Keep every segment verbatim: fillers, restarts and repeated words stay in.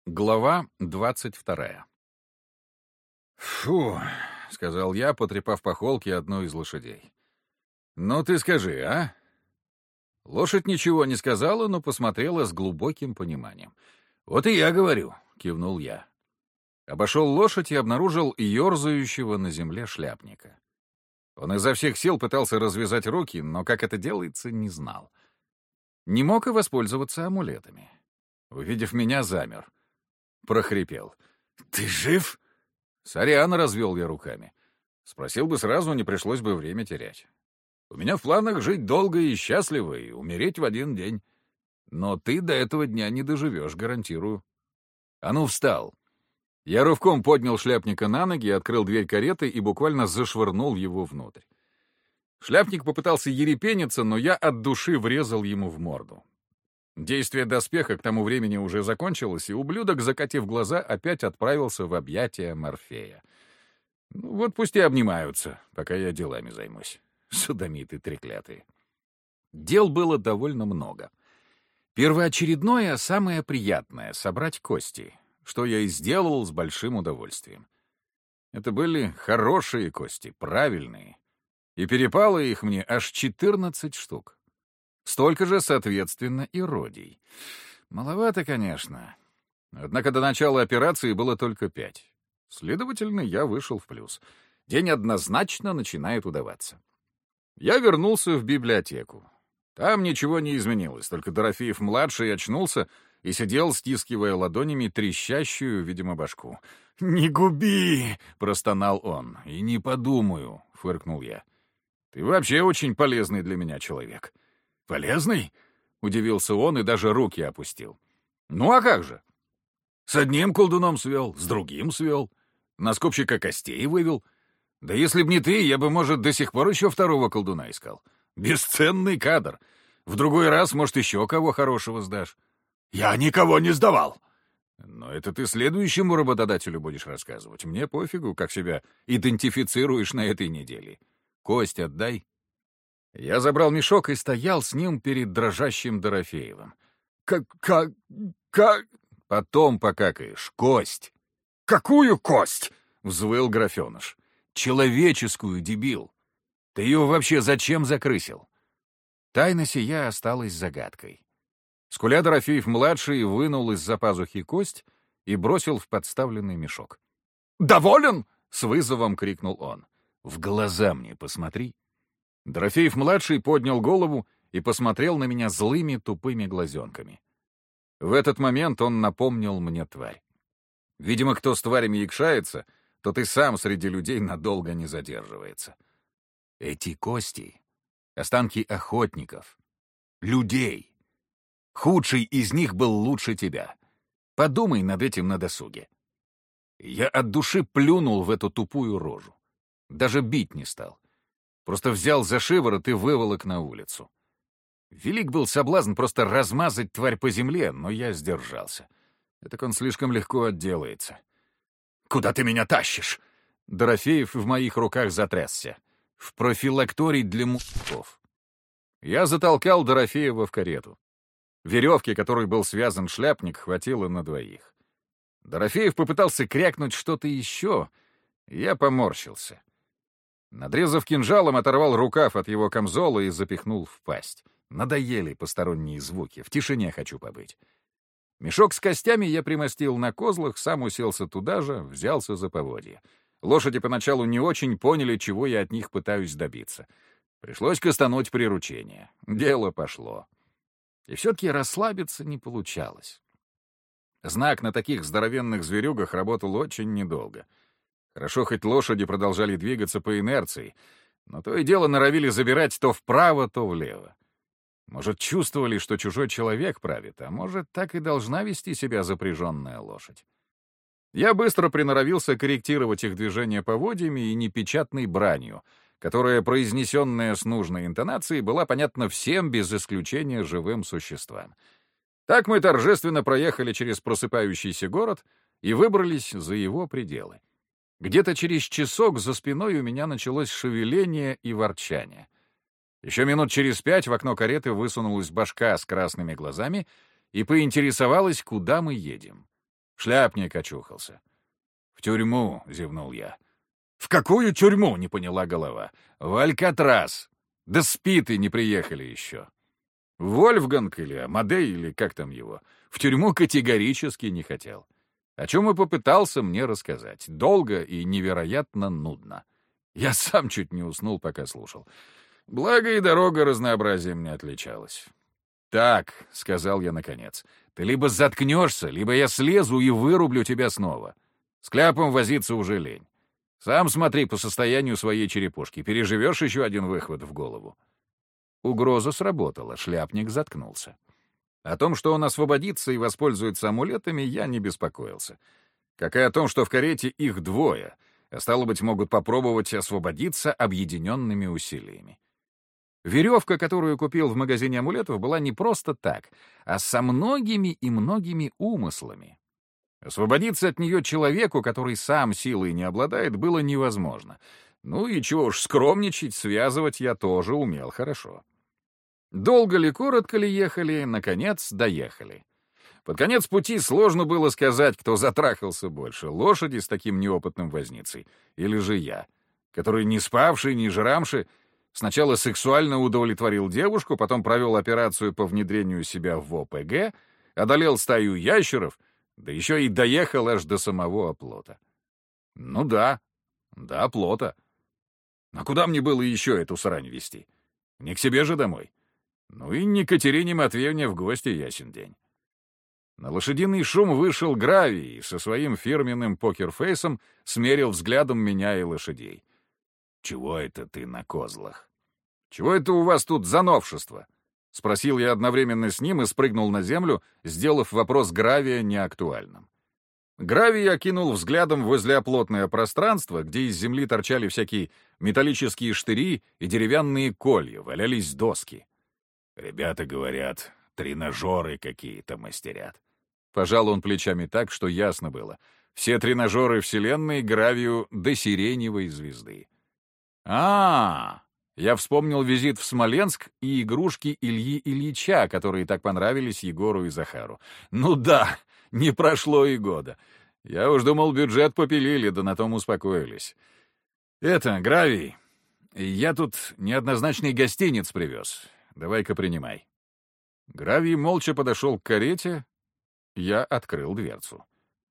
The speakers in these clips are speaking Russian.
Глава двадцать вторая. «Фу», — сказал я, потрепав по холке одну из лошадей. «Ну ты скажи, а?» Лошадь ничего не сказала, но посмотрела с глубоким пониманием. «Вот и я говорю», — кивнул я. Обошел лошадь и обнаружил ерзающего на земле шляпника. Он изо всех сил пытался развязать руки, но как это делается, не знал. Не мог и воспользоваться амулетами. Увидев меня, замер. Прохрипел. «Ты жив?» «Сорян», — развел я руками. Спросил бы сразу, не пришлось бы время терять. У меня в планах жить долго и счастливо и умереть в один день. Но ты до этого дня не доживешь, гарантирую. А ну, встал. Я рывком поднял шляпника на ноги, открыл дверь кареты и буквально зашвырнул его внутрь. Шляпник попытался ерепениться, но я от души врезал ему в морду. Действие доспеха к тому времени уже закончилось, и ублюдок, закатив глаза, опять отправился в объятия Морфея. Ну, вот пусть и обнимаются, пока я делами займусь. Содомиты треклятые. Дел было довольно много. Первоочередное, самое приятное — собрать кости, что я и сделал с большим удовольствием. Это были хорошие кости, правильные. И перепало их мне аж четырнадцать штук. Столько же, соответственно, и родий. Маловато, конечно. Однако до начала операции было только пять. Следовательно, я вышел в плюс. День однозначно начинает удаваться. Я вернулся в библиотеку. Там ничего не изменилось, только Дорофеев-младший очнулся и сидел, стискивая ладонями трещащую, видимо, башку. «Не губи!» — простонал он. «И не подумаю», — фыркнул я. «Ты вообще очень полезный для меня человек». «Полезный?» — удивился он и даже руки опустил. «Ну а как же? С одним колдуном свел, с другим свел, на скупщика костей вывел. Да если б не ты, я бы, может, до сих пор еще второго колдуна искал. Бесценный кадр. В другой раз, может, еще кого хорошего сдашь». «Я никого не сдавал!» «Но это ты следующему работодателю будешь рассказывать. Мне пофигу, как себя идентифицируешь на этой неделе. Кость отдай». Я забрал мешок и стоял с ним перед дрожащим Дорофеевым. «Как... как... как...» «Потом покакаешь. Кость!» «Какую кость?» — взвыл графеныш. «Человеческую, дебил! Ты ее вообще зачем закрысил?» Тайна сия осталась загадкой. Скуля Дорофеев-младший вынул из-за пазухи кость и бросил в подставленный мешок. «Доволен?» — с вызовом крикнул он. «В глаза мне посмотри!» Дорофеев-младший поднял голову и посмотрел на меня злыми тупыми глазенками. В этот момент он напомнил мне тварь. Видимо, кто с тварями якшается, тот и сам среди людей надолго не задерживается. Эти кости — останки охотников, людей. Худший из них был лучше тебя. Подумай над этим на досуге. Я от души плюнул в эту тупую рожу. Даже бить не стал. Просто взял за шиворот и выволок на улицу. Велик был соблазн просто размазать тварь по земле, но я сдержался. Так он слишком легко отделается. «Куда ты меня тащишь?» Дорофеев в моих руках затрясся. «В профилакторий для мужиков». Я затолкал Дорофеева в карету. Веревки, которой был связан шляпник, хватило на двоих. Дорофеев попытался крякнуть что-то еще, и я поморщился. Надрезав кинжалом, оторвал рукав от его камзола и запихнул в пасть. Надоели посторонние звуки, в тишине хочу побыть. Мешок с костями я примостил на козлах, сам уселся туда же, взялся за поводья. Лошади поначалу не очень поняли, чего я от них пытаюсь добиться. Пришлось кастануть приручение. Дело пошло. И все-таки расслабиться не получалось. Знак на таких здоровенных зверюгах работал очень недолго. Хорошо, хоть лошади продолжали двигаться по инерции, но то и дело норовили забирать то вправо, то влево. Может, чувствовали, что чужой человек правит, а может, так и должна вести себя запряженная лошадь. Я быстро приноровился корректировать их движения поводьями и непечатной бранью, которая, произнесенная с нужной интонацией, была понятна всем, без исключения живым существам. Так мы торжественно проехали через просыпающийся город и выбрались за его пределы. Где-то через часок за спиной у меня началось шевеление и ворчание. Еще минут через пять в окно кареты высунулась башка с красными глазами и поинтересовалась, куда мы едем. Шляпник очухался. «В тюрьму», — зевнул я. «В какую тюрьму?» — не поняла голова. «В Алькатрас. Да спиты не приехали еще». Вольфганг или Амадей, или как там его, в тюрьму категорически не хотел. О чем и попытался мне рассказать. Долго и невероятно нудно. Я сам чуть не уснул, пока слушал. Благо и дорога разнообразием не отличалась. «Так», — сказал я наконец, — «ты либо заткнешься, либо я слезу и вырублю тебя снова. С кляпом возиться уже лень. Сам смотри по состоянию своей черепушки. Переживешь еще один выхват в голову». Угроза сработала, шляпник заткнулся. О том, что он освободится и воспользуется амулетами, я не беспокоился. Как и о том, что в карете их двое, а стало быть, могут попробовать освободиться объединенными усилиями. Веревка, которую купил в магазине амулетов, была не просто так, а со многими и многими умыслами. Освободиться от нее человеку, который сам силой не обладает, было невозможно. Ну и чего уж скромничать, связывать я тоже умел хорошо. Долго ли, коротко ли ехали, наконец доехали. Под конец пути сложно было сказать, кто затрахался больше — лошади с таким неопытным возницей, или же я, который не спавший, не жрамши, сначала сексуально удовлетворил девушку, потом провел операцию по внедрению себя в ОПГ, одолел стаю ящеров, да еще и доехал аж до самого оплота. Ну да, до оплота. А куда мне было еще эту срань везти? Не к себе же домой. Ну и не к Катерине Матвеевне в гости, ясен день. На лошадиный шум вышел Гравий и со своим фирменным покерфейсом смерил взглядом меня и лошадей. «Чего это ты на козлах? Чего это у вас тут за новшество?» — спросил я одновременно с ним и спрыгнул на землю, сделав вопрос Гравия неактуальным. Гравий окинул взглядом возле оплотное пространство, где из земли торчали всякие металлические штыри и деревянные колья, валялись доски. «Ребята говорят, тренажеры какие-то мастерят». Пожал он плечами так, что ясно было. Все тренажеры вселенной Гравию до сиреневой звезды. а, -а, -а Я вспомнил визит в Смоленск и игрушки Ильи Ильича, которые так понравились Егору и Захару. Ну да, не прошло и года. Я уж думал, бюджет попилили, да на том успокоились. Это, Гравий, я тут неоднозначный гостиниц привез. Давай-ка принимай. Гравий молча подошел к карете. Я открыл дверцу.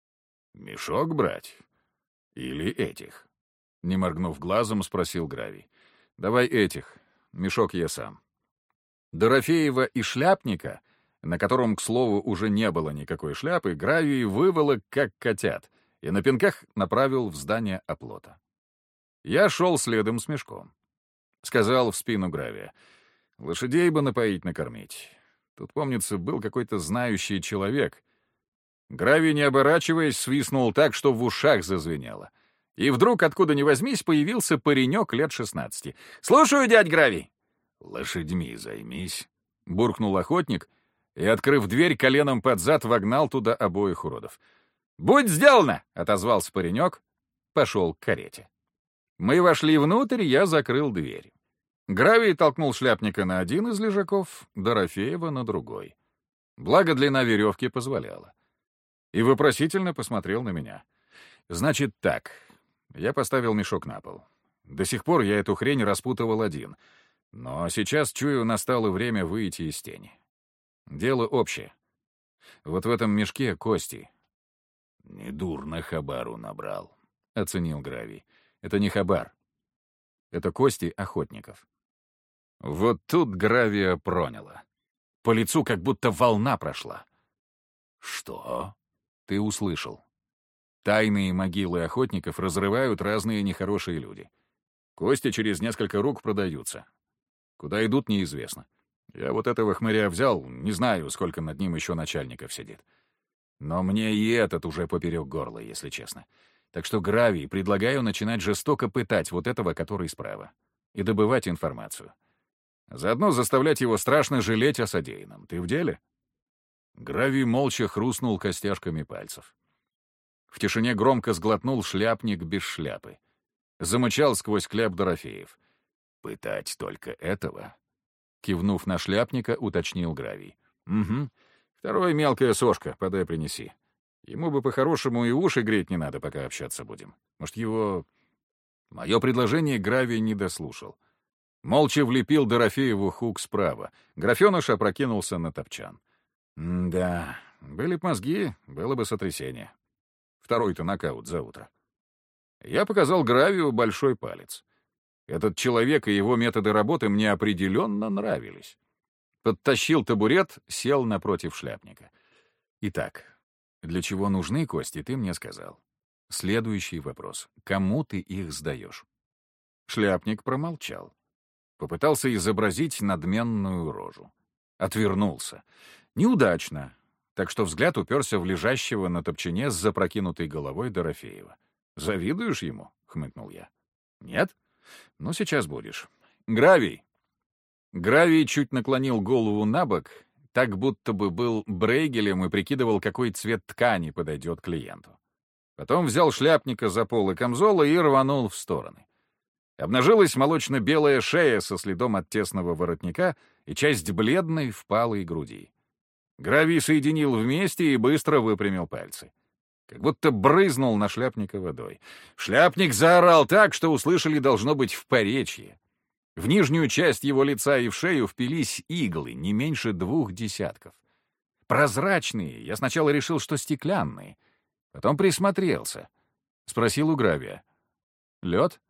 «Мешок брать? Или этих?» Не моргнув глазом, спросил Гравий. «Давай этих. Мешок я сам». Дорофеева и шляпника, на котором, к слову, уже не было никакой шляпы, Гравий выволок как котят и на пинках направил в здание оплота. Я шел следом с мешком. Сказал в спину Гравия: «Лошадей бы напоить, накормить. Тут, помнится, был какой-то знающий человек». Гравий, не оборачиваясь, свистнул так, что в ушах зазвенело. И вдруг, откуда ни возьмись, появился паренек лет шестнадцати. «Слушаю, дядь Гравий!» «Лошадьми займись», — буркнул охотник и, открыв дверь, коленом под зад вогнал туда обоих уродов. «Будь сделано!» — отозвался паренек, пошел к карете. Мы вошли внутрь, я закрыл дверь. Гравий толкнул шляпника на один из лежаков, Дорофеева на другой. Благо, длина веревки позволяла. И вопросительно посмотрел на меня. «Значит так». Я поставил мешок на пол. До сих пор я эту хрень распутывал один. Но сейчас, чую, настало время выйти из тени. Дело общее. Вот в этом мешке кости. «Недурно хабару набрал», — оценил Гравий. «Это не хабар. Это кости охотников». Вот тут Гравия проняло. По лицу как будто волна прошла. «Что?» «Ты услышал. Тайные могилы охотников разрывают разные нехорошие люди. Кости через несколько рук продаются. Куда идут, неизвестно. Я вот этого хмыря взял, не знаю, сколько над ним еще начальников сидит. Но мне и этот уже поперек горла, если честно. Так что, Гравий, предлагаю начинать жестоко пытать вот этого, который справа, и добывать информацию. Заодно заставлять его страшно жалеть о содеянном. Ты в деле?» Гравий молча хрустнул костяшками пальцев. В тишине громко сглотнул шляпник без шляпы. Замычал сквозь кляп Дорофеев. «Пытать только этого?» Кивнув на шляпника, уточнил Гравий. «Угу. Второй мелкая сошка, подай принеси. Ему бы по-хорошему и уши греть не надо, пока общаться будем. Может, его... Мое предложение Гравий не дослушал. Молча влепил Дорофееву хук справа. Графеныш опрокинулся на топчан. М-да, были б мозги, было бы сотрясение. Второй-то нокаут за утро. Я показал Гравию большой палец. Этот человек и его методы работы мне определенно нравились. Подтащил табурет, сел напротив шляпника. Итак, для чего нужны кости, ты мне сказал. Следующий вопрос. Кому ты их сдаешь? Шляпник промолчал. Попытался изобразить надменную рожу. Отвернулся. Неудачно. Так что взгляд уперся в лежащего на топчине с запрокинутой головой Дорофеева. «Завидуешь ему?» — хмыкнул я. «Нет? Ну, сейчас будешь. Гравий!» Гравий чуть наклонил голову на бок, так будто бы был брейгелем и прикидывал, какой цвет ткани подойдет клиенту. Потом взял шляпника за полы камзола и рванул в стороны. Обнажилась молочно-белая шея со следом от тесного воротника и часть бледной впалой груди. Гравий соединил вместе и быстро выпрямил пальцы. Как будто брызнул на шляпника водой. Шляпник заорал так, что услышали, должно быть, в поречье. В нижнюю часть его лица и в шею впились иглы, не меньше двух десятков. Прозрачные, я сначала решил, что стеклянные. Потом присмотрелся. Спросил у Гравия. «Лед?»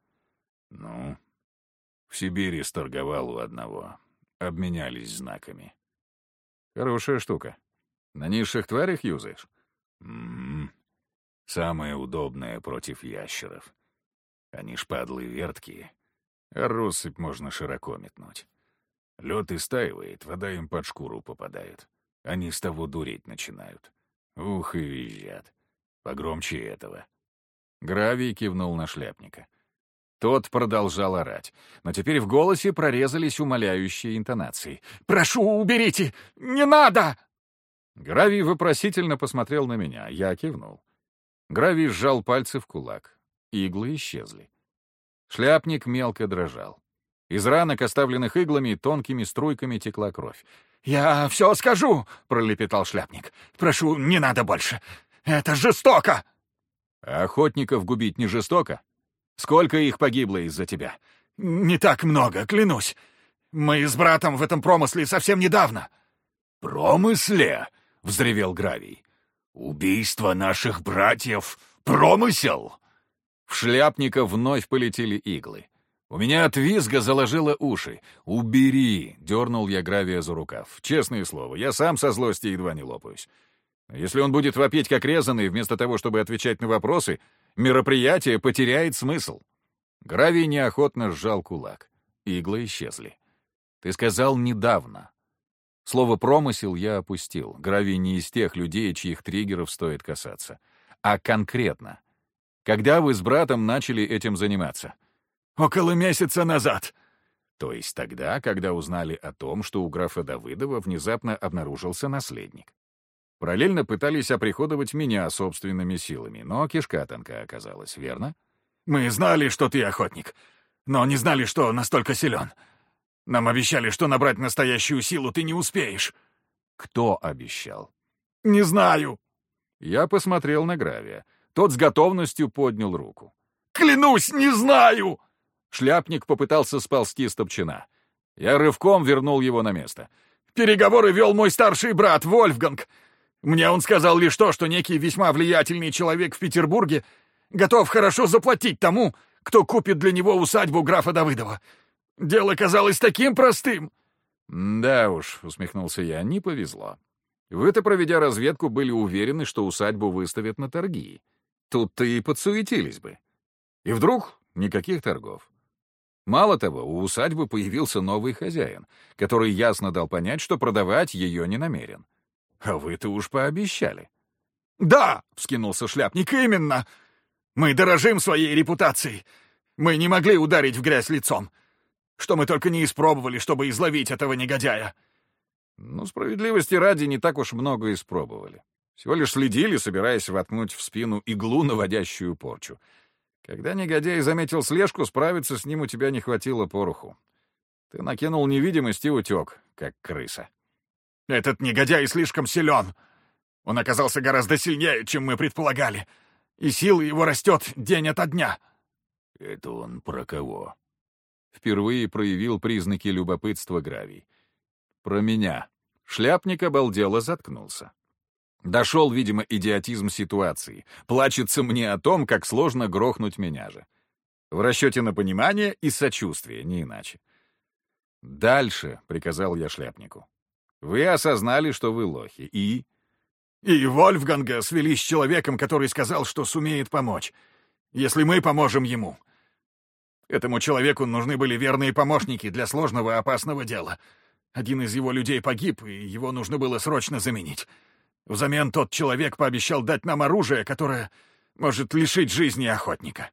«Ну, в Сибири сторговал у одного. Обменялись знаками». «Хорошая штука. На низших тварях юзаешь?» «М-м-м. Самое удобное против ящеров. Они шпадлы верткие, а россыпь можно широко метнуть. Лед истаивает, вода им под шкуру попадает. Они с того дуреть начинают. Ух, и визжат. Погромче этого». Гравий кивнул на шляпника. Тот продолжал орать, но теперь в голосе прорезались умоляющие интонации. «Прошу, уберите! Не надо!» Гравий вопросительно посмотрел на меня. Я кивнул. Гравий сжал пальцы в кулак. Иглы исчезли. Шляпник мелко дрожал. Из ранок, оставленных иглами, тонкими струйками текла кровь. «Я все скажу!» — пролепетал шляпник. «Прошу, не надо больше! Это жестоко!» «А охотников губить не жестоко? Сколько их погибло из-за тебя?» «Не так много, клянусь. Мы с братом в этом промысле совсем недавно». «Промысле?» — взревел Гравий. «Убийство наших братьев — промысел?» В шляпника вновь полетели иглы. У меня от визга заложило уши. «Убери!» — дернул я Гравия за рукав. Честное слово, я сам со злости едва не лопаюсь. Если он будет вопить как резаный, вместо того, чтобы отвечать на вопросы, мероприятие потеряет смысл. Гравий неохотно сжал кулак. Иглы исчезли. «Ты сказал недавно». Слово «промысел» я опустил. Гравий не из тех людей, чьих триггеров стоит касаться. А конкретно. Когда вы с братом начали этим заниматься? «Около месяца назад». То есть тогда, когда узнали о том, что у графа Давыдова внезапно обнаружился наследник. Параллельно пытались оприходовать меня собственными силами, но кишка тонка оказалась, верно? «Мы знали, что ты охотник, но не знали, что настолько силен. Нам обещали, что набрать настоящую силу ты не успеешь». «Кто обещал?» «Не знаю». Я посмотрел на Гравия. Тот с готовностью поднял руку. «Клянусь, не знаю!» Шляпник попытался сползти с топчина. Я рывком вернул его на место. «Переговоры вел мой старший брат, Вольфганг. Мне он сказал лишь то, что некий весьма влиятельный человек в Петербурге готов хорошо заплатить тому, кто купит для него усадьбу графа Давыдова. Дело казалось таким простым». «Да уж», — усмехнулся я, — «не повезло. Вы-то, проведя разведку, были уверены, что усадьбу выставят на торги. Тут-то и подсуетились бы. И вдруг никаких торгов. Мало того, у усадьбы появился новый хозяин, который ясно дал понять, что продавать ее не намерен. А вы-то уж пообещали». «Да», — вскинулся шляпник, — «именно. Мы дорожим своей репутацией. Мы не могли ударить в грязь лицом. Что мы только не испробовали, чтобы изловить этого негодяя». Ну, справедливости ради, не так уж много испробовали. Всего лишь следили, собираясь воткнуть в спину иглу, наводящую порчу. Когда негодяй заметил слежку, справиться с ним у тебя не хватило пороху. Ты накинул невидимость и утек, как крыса. «Этот негодяй слишком силен. Он оказался гораздо сильнее, чем мы предполагали, и сила его растет день ото дня». «Это он про кого?» Впервые проявил признаки любопытства Гравий. «Про меня». Шляпник обалдело заткнулся. Дошел, видимо, идиотизм ситуации. Плачется мне о том, как сложно грохнуть меня же. В расчете на понимание и сочувствие, не иначе. «Дальше», — приказал я Шляпнику. «Вы осознали, что вы лохи, и...» «И Вольфганга свели с человеком, который сказал, что сумеет помочь, если мы поможем ему. Этому человеку нужны были верные помощники для сложного и опасного дела. Один из его людей погиб, и его нужно было срочно заменить. Взамен тот человек пообещал дать нам оружие, которое может лишить жизни охотника».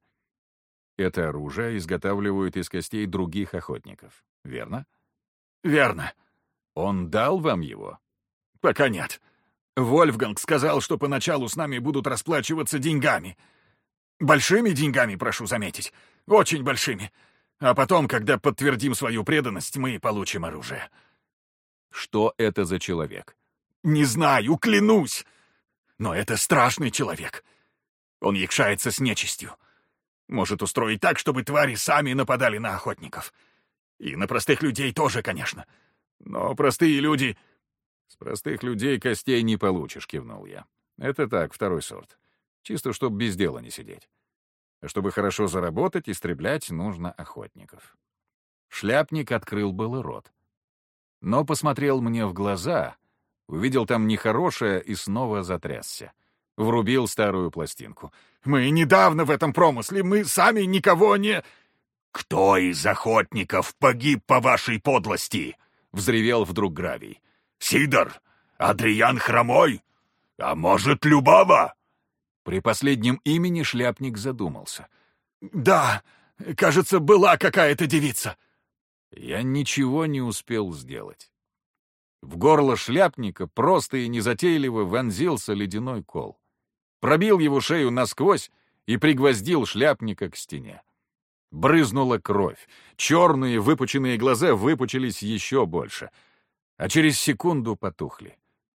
Это оружие изготавливают из костей других охотников, верно? «Верно». «Он дал вам его?» «Пока нет. Вольфганг сказал, что поначалу с нами будут расплачиваться деньгами. Большими деньгами, прошу заметить. Очень большими. А потом, когда подтвердим свою преданность, мы получим оружие». «Что это за человек?» «Не знаю, клянусь. Но это страшный человек. Он якшается с нечистью. Может устроить так, чтобы твари сами нападали на охотников. И на простых людей тоже, конечно. Но простые люди...» «С простых людей костей не получишь», — кивнул я. «Это так, второй сорт. Чисто, чтобы без дела не сидеть. А чтобы хорошо заработать, истреблять нужно охотников». Шляпник открыл было рот. Но посмотрел мне в глаза, увидел там нехорошее и снова затрясся. Врубил старую пластинку. «Мы недавно в этом промысле, мы сами никого не...» «Кто из охотников погиб по вашей подлости?» — взревел вдруг Гравий. «Сидор? Адриан Хромой? А может, Любава?» При последнем имени Шляпник задумался. «Да, кажется, была какая-то девица». Я ничего не успел сделать. В горло Шляпника просто и незатейливо вонзился ледяной кол. Пробил его шею насквозь и пригвоздил Шляпника к стене. Брызнула кровь. Черные выпученные глаза выпучились еще больше, а через секунду потухли.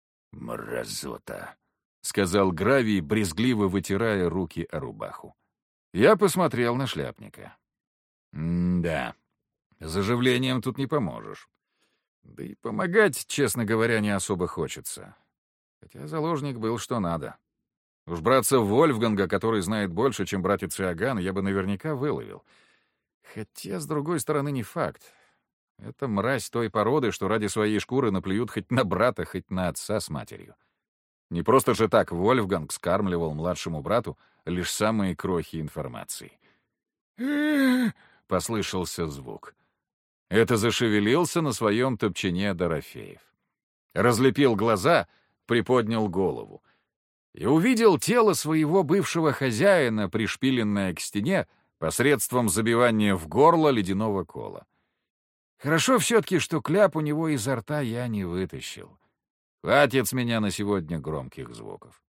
«Мразота», — сказал Гравий, брезгливо вытирая руки о рубаху. Я посмотрел на Шляпника. М-да, заживлением тут не поможешь. Да и помогать, честно говоря, не особо хочется. Хотя заложник был что надо. Уж братца Вольфганга, который знает больше, чем братец Иоганн, я бы наверняка выловил. Хотя, с другой стороны, не факт. Это мразь той породы, что ради своей шкуры наплюют хоть на брата, хоть на отца с матерью. Не просто же так Вольфганг скармливал младшему брату лишь самые крохи информации. Послышался звук. Это зашевелился на своем топчине Дорофеев. Разлепил глаза, приподнял голову и увидел тело своего бывшего хозяина, пришпиленное к стене посредством забивания в горло ледяного кола. Хорошо все-таки, что кляп у него изо рта я не вытащил. Хватит с меня на сегодня громких звуков.